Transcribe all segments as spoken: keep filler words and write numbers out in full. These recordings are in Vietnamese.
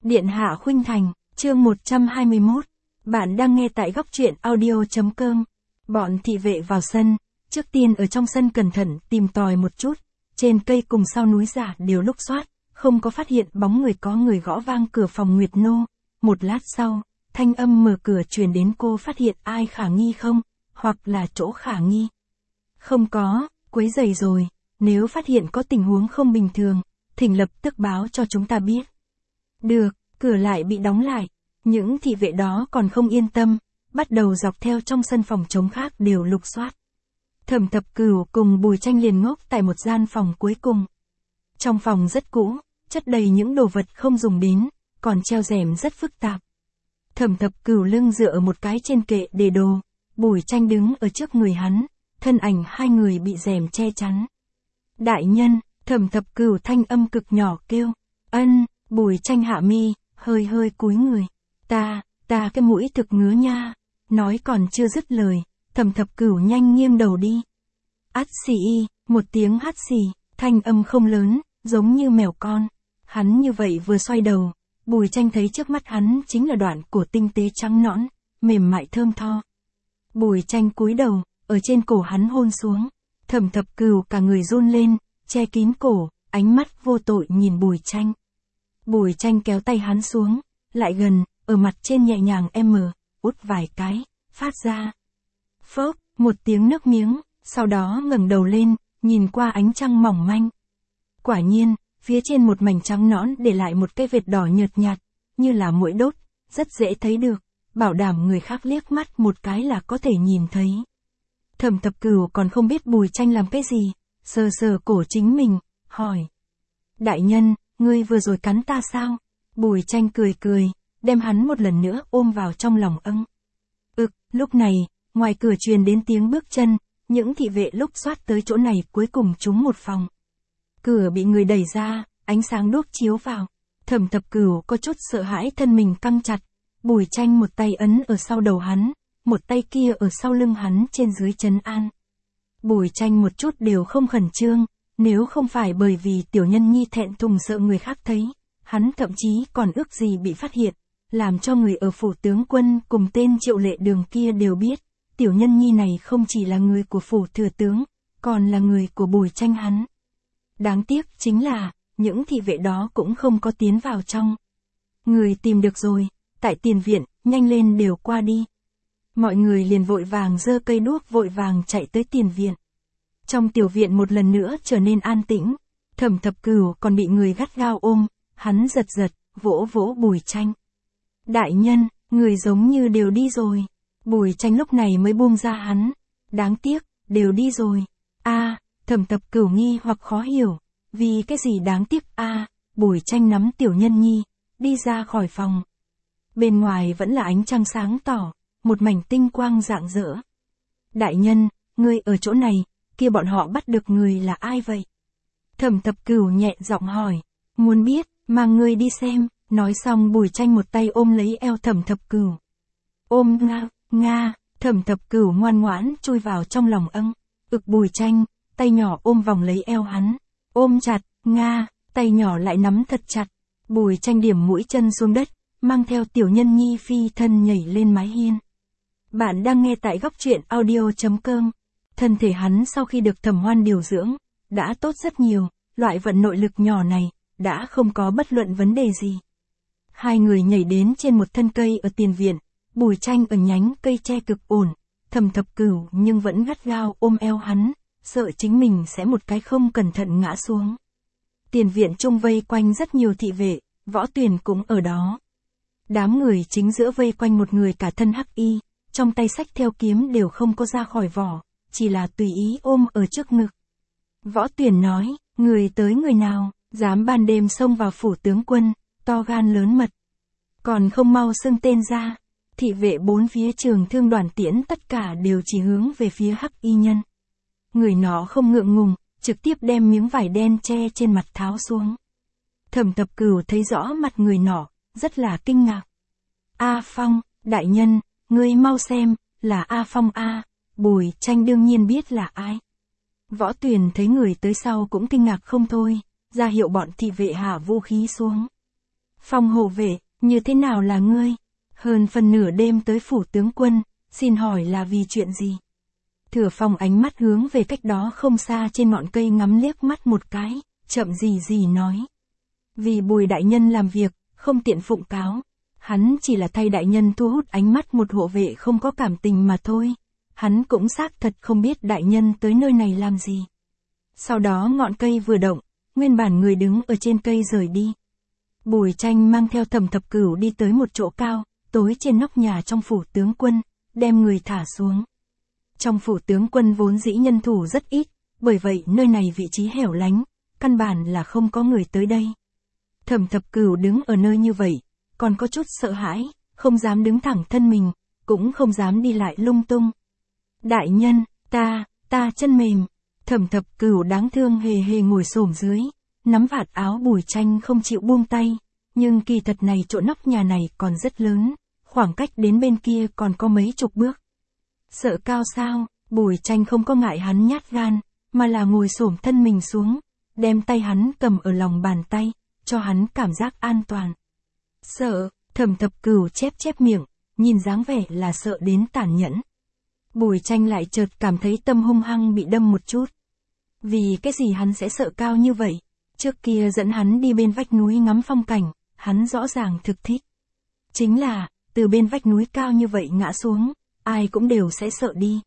Điện hạ khuynh thành, chương một trăm hai mươi mốt. Bạn đang nghe tại góc truyện audio.com. Bọn thị vệ vào sân, trước tiên ở trong sân cẩn thận tìm tòi một chút, trên cây cùng sau núi giả đều lục soát, không có phát hiện bóng người có người gõ vang cửa phòng Nguyệt Nô. Một lát sau, thanh âm mở cửa truyền đến, cô phát hiện ai khả nghi không, hoặc là chỗ khả nghi. Không có, quấy rầy rồi, nếu phát hiện có tình huống không bình thường, thỉnh lập tức báo cho chúng ta biết. Được, cửa lại bị đóng lại, những thị vệ đó còn không yên tâm, bắt đầu dọc theo trong sân phòng trống khác đều lục soát. Thẩm Thập Cửu cùng Bùi Tranh liền ngốc tại một gian phòng cuối cùng. Trong phòng rất cũ, chất đầy những đồ vật không dùng đến, còn treo rèm rất phức tạp. Thẩm Thập Cửu lưng dựa ở một cái trên kệ để đồ, Bùi Tranh đứng ở trước người hắn, thân ảnh hai người bị rèm che chắn. Đại nhân, Thẩm Thập Cửu thanh âm cực nhỏ kêu, ân. Bùi Tranh hạ mi, hơi hơi cúi người. Ta, ta cái mũi thực ngứa nha. Nói còn chưa dứt lời, Thẩm Thập Cửu nhanh nghiêng đầu đi. Át xì y, một tiếng hắt xì, thanh âm không lớn, giống như mèo con. Hắn như vậy vừa xoay đầu, Bùi Tranh thấy trước mắt hắn chính là đoạn cổ tinh tế trắng nõn, mềm mại thơm tho. Bùi Tranh cúi đầu, ở trên cổ hắn hôn xuống. Thẩm Thập Cửu cả người run lên, che kín cổ, ánh mắt vô tội nhìn Bùi Tranh. Bùi Tranh kéo tay hắn xuống, lại gần, ở mặt trên nhẹ nhàng em mờ, út vài cái, phát ra. Phốc, một tiếng nước miếng, sau đó ngẩng đầu lên, nhìn qua ánh trăng mỏng manh. Quả nhiên, phía trên một mảnh trắng nõn để lại một cái vệt đỏ nhợt nhạt, như là muỗi đốt, rất dễ thấy được, bảo đảm người khác liếc mắt một cái là có thể nhìn thấy. Thẩm Thập Cửu còn không biết Bùi Tranh làm cái gì, sờ sờ cổ chính mình, hỏi. Đại nhân, ngươi vừa rồi cắn ta sao? Bùi Tranh cười cười, đem hắn một lần nữa ôm vào trong lòng âng. Ực, lúc này, ngoài cửa truyền đến tiếng bước chân, những thị vệ lúc soát tới chỗ này cuối cùng trúng một phòng. Cửa bị người đẩy ra, ánh sáng đuốc chiếu vào. Thẩm Thập Cửu có chút sợ hãi, thân mình căng chặt. Bùi Tranh một tay ấn ở sau đầu hắn, một tay kia ở sau lưng hắn trên dưới trấn an. Bùi Tranh một chút đều không khẩn trương. Nếu không phải bởi vì tiểu nhân nhi thẹn thùng sợ người khác thấy, hắn thậm chí còn ước gì bị phát hiện, làm cho người ở phủ tướng quân cùng tên Triệu Lệ Đường kia đều biết, tiểu nhân nhi này không chỉ là người của phủ thừa tướng, còn là người của Bùi Tranh hắn. Đáng tiếc chính là, những thị vệ đó cũng không có tiến vào trong. Người tìm được rồi, tại tiền viện, nhanh lên đều qua đi. Mọi người liền vội vàng giơ cây đuốc vội vàng chạy tới tiền viện. Trong tiểu viện một lần nữa trở nên an tĩnh, Thẩm Thập Cửu còn bị người gắt gao ôm, hắn giật giật, vỗ vỗ Bùi Tranh. Đại nhân, người giống như đều đi rồi. Bùi Tranh lúc này mới buông ra hắn. Đáng tiếc, đều đi rồi. A, à, Thẩm Thập Cửu nghi hoặc khó hiểu, vì cái gì đáng tiếc a? À, Bùi Tranh nắm tiểu nhân nhi, đi ra khỏi phòng. Bên ngoài vẫn là ánh trăng sáng tỏ, một mảnh tinh quang rạng rỡ. Đại nhân, ngươi ở chỗ này, kia bọn họ bắt được người là ai vậy? Thẩm Thập Cửu nhẹ giọng hỏi, muốn biết, mang ngươi đi xem. Nói xong Bùi Tranh một tay ôm lấy eo Thẩm Thập Cửu. Ôm nga, nga, Thẩm Thập Cửu ngoan ngoãn chui vào trong lòng âng. Ực Bùi Tranh, tay nhỏ ôm vòng lấy eo hắn. Ôm chặt, nga, tay nhỏ lại nắm thật chặt. Bùi Tranh điểm mũi chân xuống đất, mang theo tiểu nhân nhi phi thân nhảy lên mái hiên. Bạn đang nghe tại góc truyện audio.com. Thân thể hắn sau khi được Thẩm Hoan điều dưỡng, đã tốt rất nhiều, loại vận nội lực nhỏ này, đã không có bất luận vấn đề gì. Hai người nhảy đến trên một thân cây ở tiền viện, Bùi Tranh ở nhánh cây tre cực ổn, Thẩm Thập Cửu nhưng vẫn gắt gao ôm eo hắn, sợ chính mình sẽ một cái không cẩn thận ngã xuống. Tiền viện chung vây quanh rất nhiều thị vệ, Võ Tuyền cũng ở đó. Đám người chính giữa vây quanh một người cả thân hắc y, trong tay xách theo kiếm đều không có ra khỏi vỏ, chỉ là tùy ý ôm ở trước ngực. Võ Tuyền nói, người tới người nào, dám ban đêm xông vào phủ tướng quân, to gan lớn mật. Còn không mau xưng tên ra. Thị vệ bốn phía trường thương đoàn tiễn tất cả đều chỉ hướng về phía hắc y nhân. Người nó không ngượng ngùng, trực tiếp đem miếng vải đen che trên mặt tháo xuống. Thẩm Thập Cửu thấy rõ mặt người nọ, rất là kinh ngạc. A Phong, đại nhân, ngươi mau xem, là A Phong A. Bùi Tranh đương nhiên biết là ai. Võ Tuyền thấy người tới sau cũng kinh ngạc không thôi, ra hiệu bọn thị vệ hạ vũ khí xuống. Phong hộ vệ, như thế nào là ngươi? Hơn phần nửa đêm tới phủ tướng quân, xin hỏi là vì chuyện gì? Thừa Phong ánh mắt hướng về cách đó không xa trên ngọn cây ngắm liếc mắt một cái, chậm gì gì nói. Vì Bùi đại nhân làm việc, không tiện phụng cáo. Hắn chỉ là thay đại nhân thu hút ánh mắt một hộ vệ không có cảm tình mà thôi. Hắn cũng xác thật không biết đại nhân tới nơi này làm gì. Sau đó ngọn cây vừa động, nguyên bản người đứng ở trên cây rời đi. Bùi Tranh mang theo Thẩm Thập Cửu đi tới một chỗ cao, tối trên nóc nhà trong phủ tướng quân, đem người thả xuống. Trong phủ tướng quân vốn dĩ nhân thủ rất ít, bởi vậy nơi này vị trí hẻo lánh, căn bản là không có người tới đây. Thẩm Thập Cửu đứng ở nơi như vậy, còn có chút sợ hãi, không dám đứng thẳng thân mình, cũng không dám đi lại lung tung. Đại nhân, ta, ta chân mềm. Thẩm Thập Cửu đáng thương hề hề ngồi xổm dưới, nắm vạt áo Bùi Tranh không chịu buông tay, nhưng kỳ thật này chỗ nóc nhà này còn rất lớn, khoảng cách đến bên kia còn có mấy chục bước. Sợ cao sao? Bùi Tranh không có ngại hắn nhát gan, mà là ngồi xổm thân mình xuống, đem tay hắn cầm ở lòng bàn tay, cho hắn cảm giác an toàn. Sợ? Thẩm Thập Cửu chép chép miệng, nhìn dáng vẻ là sợ đến tàn nhẫn. Bùi Tranh lại chợt cảm thấy tâm hung hăng bị đâm một chút. Vì cái gì hắn sẽ sợ cao như vậy? Trước kia dẫn hắn đi bên vách núi ngắm phong cảnh, hắn rõ ràng thực thích. Chính là, từ bên vách núi cao như vậy ngã xuống, ai cũng đều sẽ sợ đi.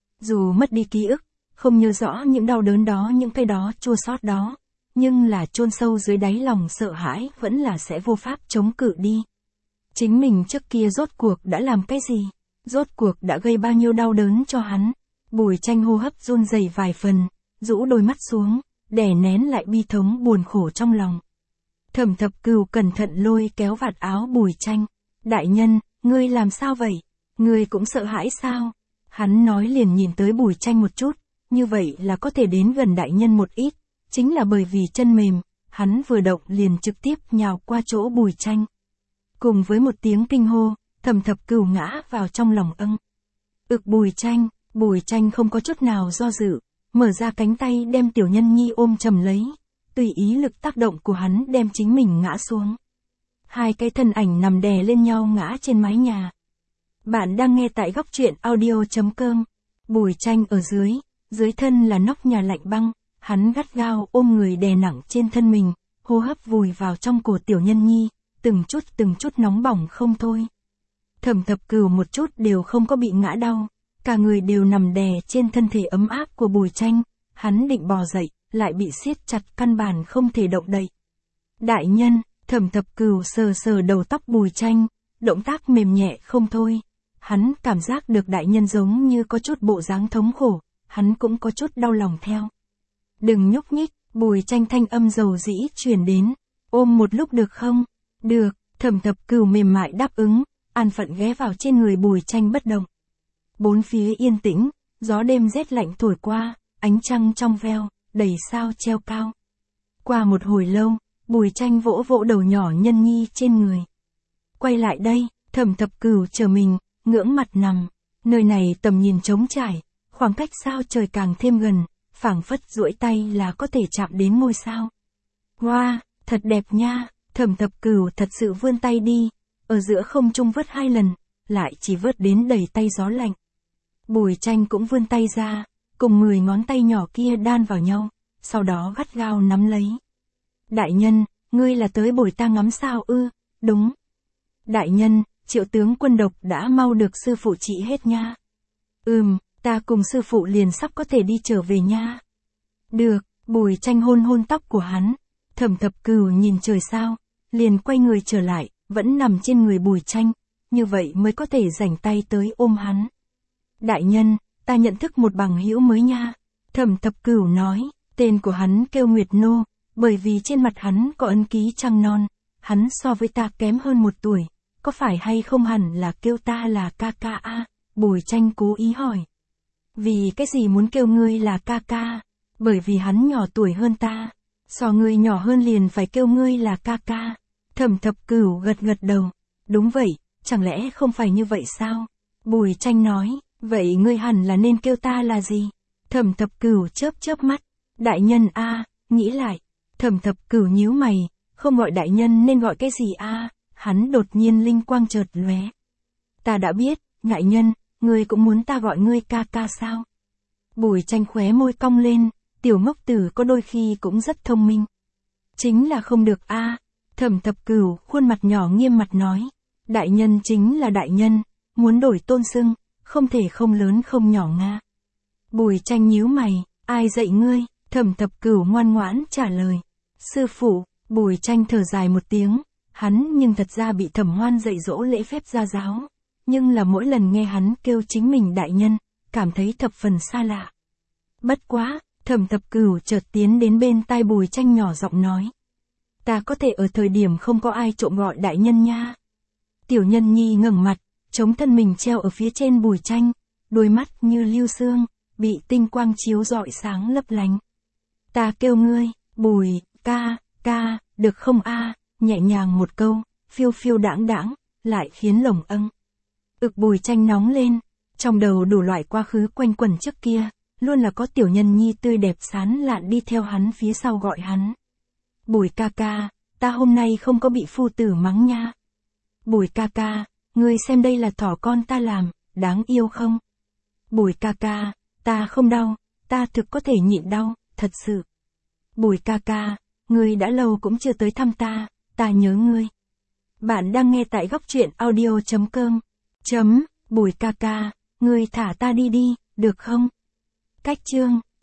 Dù mất đi ký ức, không nhớ rõ những đau đớn đó, những cái đó chua xót đó, nhưng là chôn sâu dưới đáy lòng sợ hãi vẫn là sẽ vô pháp chống cự đi. Chính mình trước kia rốt cuộc đã làm cái gì? Rốt cuộc đã gây bao nhiêu đau đớn cho hắn? Bùi Tranh hô hấp run rẩy vài phần, rũ đôi mắt xuống, đè nén lại bi thống buồn khổ trong lòng. Thẩm Thập Cửu cẩn thận lôi kéo vạt áo Bùi Tranh. Đại nhân, ngươi làm sao vậy? Ngươi cũng sợ hãi sao? Hắn nói liền nhìn tới Bùi Tranh một chút, như vậy là có thể đến gần đại nhân một ít, chính là bởi vì chân mềm, hắn vừa động liền trực tiếp nhào qua chỗ Bùi Tranh. Cùng với một tiếng kinh hô, Thẩm Thập Cửu ngã vào trong lòng âng. Ực Bùi Tranh, Bùi Tranh không có chút nào do dự, mở ra cánh tay đem Tiểu Nhân Nhi ôm chầm lấy, tùy ý lực tác động của hắn đem chính mình ngã xuống. Hai cái thân ảnh nằm đè lên nhau ngã trên mái nhà. Bạn đang nghe tại góc truyện audio chấm com. Bùi Tranh ở dưới, dưới thân là nóc nhà lạnh băng, hắn gắt gao ôm người đè nặng trên thân mình, hô hấp vùi vào trong cổ Tiểu Nhân Nhi, từng chút từng chút nóng bỏng không thôi. Thẩm Thập Cửu một chút đều không có bị ngã đau, cả người đều nằm đè trên thân thể ấm áp của Bùi Tranh, hắn định bò dậy, lại bị siết chặt căn bản không thể động đậy. Đại nhân, Thẩm Thập Cửu sờ sờ đầu tóc Bùi Tranh, động tác mềm nhẹ không thôi. Hắn cảm giác được đại nhân giống như có chút bộ dáng thống khổ, hắn cũng có chút đau lòng theo. Đừng nhúc nhích, Bùi Tranh thanh âm dầu dĩ truyền đến, ôm một lúc được không? Được, Thẩm Thập Cửu mềm mại đáp ứng, an phận ghé vào trên người Bùi Tranh bất động. Bốn phía yên tĩnh, gió đêm rét lạnh thổi qua, ánh trăng trong veo, đầy sao treo cao. Qua một hồi lâu, Bùi Tranh vỗ vỗ đầu nhỏ Nhân Nhi trên người. Quay lại đây, Thẩm Thập Cửu chờ mình, ngưỡng mặt nằm, nơi này tầm nhìn trống trải, khoảng cách sao trời càng thêm gần, phảng phất duỗi tay là có thể chạm đến ngôi sao. Wow, thật đẹp nha, Thẩm Thập Cửu thật sự vươn tay đi, ở giữa không trung vớt hai lần, lại chỉ vớt đến đầy tay gió lạnh. Bùi Tranh cũng vươn tay ra, cùng mười ngón tay nhỏ kia đan vào nhau, sau đó gắt gao nắm lấy. Đại nhân, ngươi là tới bồi ta ngắm sao ư? Đúng. Đại nhân, Triệu tướng quân độc đã mau được sư phụ trị hết nha. Ừm, ta cùng sư phụ liền sắp có thể đi trở về nha. Được, Bùi Tranh hôn hôn tóc của hắn. Thẩm Thập Cửu nhìn trời sao, liền quay người trở lại, vẫn nằm trên người Bùi Tranh, như vậy mới có thể rảnh tay tới ôm hắn. Đại nhân, ta nhận thức một bằng hữu mới nha. Thẩm Thập Cửu nói, tên của hắn kêu Nguyệt Nô, bởi vì trên mặt hắn có ấn ký trăng non, hắn so với ta kém hơn một tuổi, có phải hay không hẳn là kêu ta là ca ca a? Bùi Tranh cố ý hỏi. Vì cái gì muốn kêu ngươi là ca ca? Bởi vì hắn nhỏ tuổi hơn ta, so ngươi nhỏ hơn liền phải kêu ngươi là ca ca. Thẩm Thập Cửu gật gật đầu, đúng vậy, chẳng lẽ không phải như vậy sao? Bùi Tranh nói, vậy ngươi hẳn là nên kêu ta là gì? Thẩm Thập Cửu chớp chớp mắt, đại nhân a, nghĩ lại. Thẩm Thập Cửu nhíu mày, không gọi đại nhân nên gọi cái gì a? Hắn đột nhiên linh quang chợt lóe. Ta đã biết, ngại nhân, ngươi cũng muốn ta gọi ngươi ca ca sao? Bùi Tranh khóe môi cong lên, tiểu ngốc tử có đôi khi cũng rất thông minh. Chính là không được a. Thẩm Thập Cửu khuôn mặt nhỏ nghiêm mặt nói. Đại nhân chính là đại nhân, muốn đổi tôn xưng, không thể không lớn không nhỏ nga. Bùi Tranh nhíu mày, ai dạy ngươi? Thẩm Thập Cửu ngoan ngoãn trả lời. Sư phụ. Bùi Tranh thở dài một tiếng, hắn nhưng thật ra bị Thẩm Hoan dạy dỗ lễ phép gia giáo, nhưng là mỗi lần nghe hắn kêu chính mình đại nhân, cảm thấy thập phần xa lạ. Bất quá, Thẩm Thập Cửu chợt tiến đến bên tai Bùi Tranh nhỏ giọng nói. Ta có thể ở thời điểm không có ai trộm gọi đại nhân nha. Tiểu Nhân Nhi ngẩng mặt, chống thân mình treo ở phía trên Bùi Tranh, đôi mắt như lưu xương, bị tinh quang chiếu rọi sáng lấp lánh. Ta kêu ngươi, Bùi, ca, ca, được không a? Nhẹ nhàng một câu, phiêu phiêu đãng đãng, lại khiến lồng âng. Ực Bùi Tranh nóng lên, trong đầu đủ loại quá khứ quanh quẩn trước kia, luôn là có Tiểu Nhân Nhi tươi đẹp sán lạn đi theo hắn phía sau gọi hắn. Bùi ca ca, ta hôm nay không có bị phu tử mắng nha. Bùi ca ca, ngươi xem đây là thỏ con ta làm, đáng yêu không? Bùi ca ca, ta không đau, ta thực có thể nhịn đau, thật sự. Bùi ca ca, ngươi đã lâu cũng chưa tới thăm ta, ta nhớ ngươi. Bạn đang nghe tại góc truyện audio chấm com. Chấm, Bùi ca ca, ngươi thả ta đi đi, được không? Cách chương